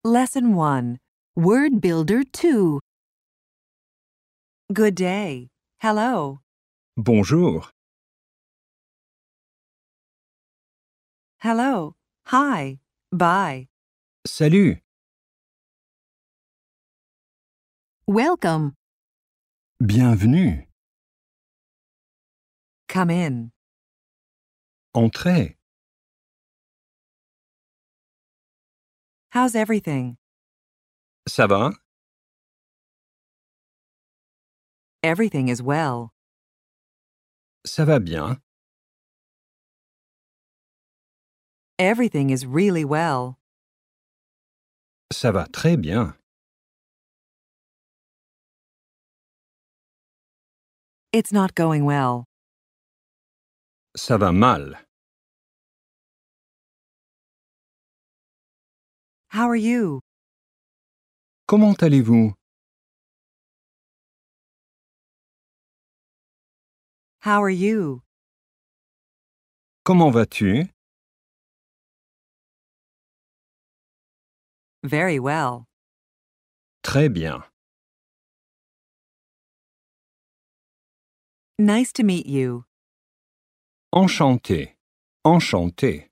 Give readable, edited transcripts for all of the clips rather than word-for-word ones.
Lesson 1. Word Builder 2. Good day. Hello. Bonjour. Hello. Hi. Bye. Salut. Welcome. Bienvenue. Come in. Entrez. How's everything? Ça va? Everything is well. Ça va bien. Everything is really well. Ça va très bien. It's not going well. Ça va mal. How are you? Comment allez-vous? How are you? Comment vas-tu? Very well. Très bien. Nice to meet you. Enchanté. Enchanté.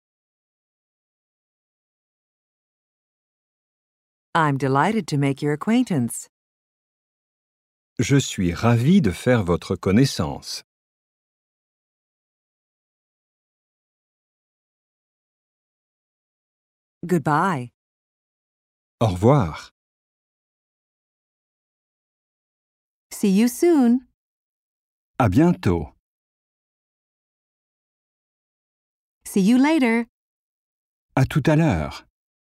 I'm delighted to make your acquaintance. Je suis ravi de faire votre connaissance. Goodbye. Au revoir. See you soon. À bientôt. See you later. À tout à l'heure.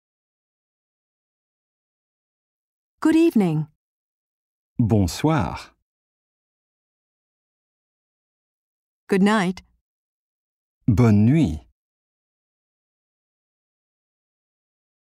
Good evening. Bonsoir. Good night. Bonne nuit.